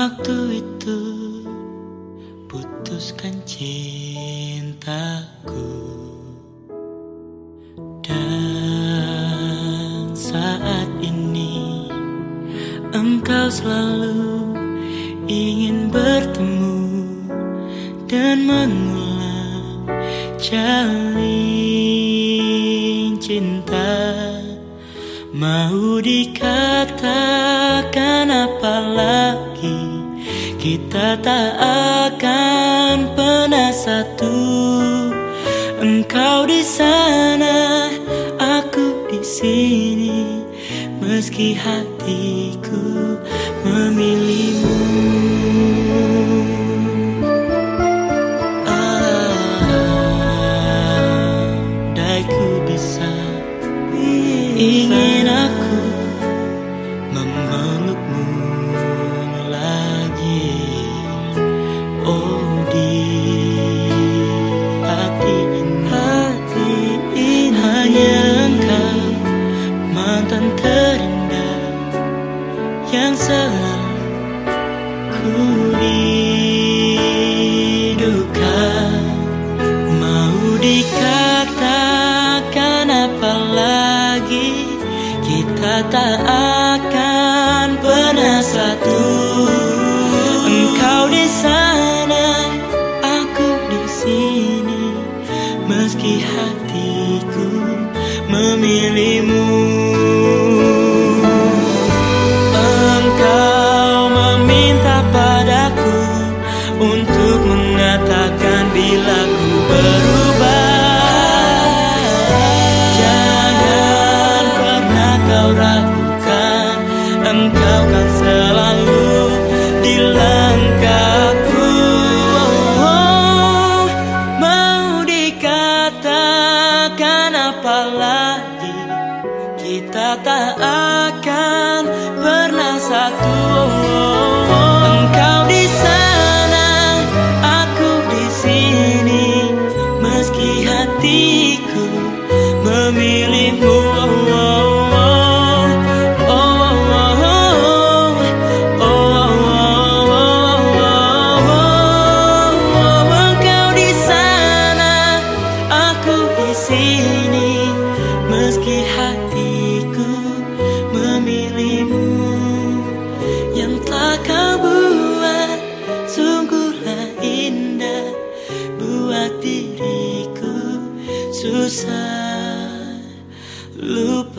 Waktu itu putuskan cintaku, dan saat ini engkau selalu ingin bertemu dan mengulang jalin cinta. Mau dikatakan apa lagi, kita tak akan pernah satu. Engkau di sana, aku di sini, meski hatiku memilihmu. Andaiku bisa, ingin aku memelukmu lagi. Oh, di hati ini hanya engkau, mantan terindah yang selalu ku rindukan. Mau dikatakan apa lagi, kita tak akan pernah satu. Engkau di sana, aku di sini, meski hatiku memilihmu. Engkau meminta padaku untuk mengatakan bila ku berubah. Jangan pernah kau ragukan, engkau kan selalu di langkahku. Mau dikatakan apa lagi, kita tak akan pernah satu. Engkau di sana, aku di sini, meski hatiku memilihmu. Engkau di sana, aku di sini, meski hatiku memilihmu. Yang telah kau buat sungguhlah indah, buat diriku susah lupa.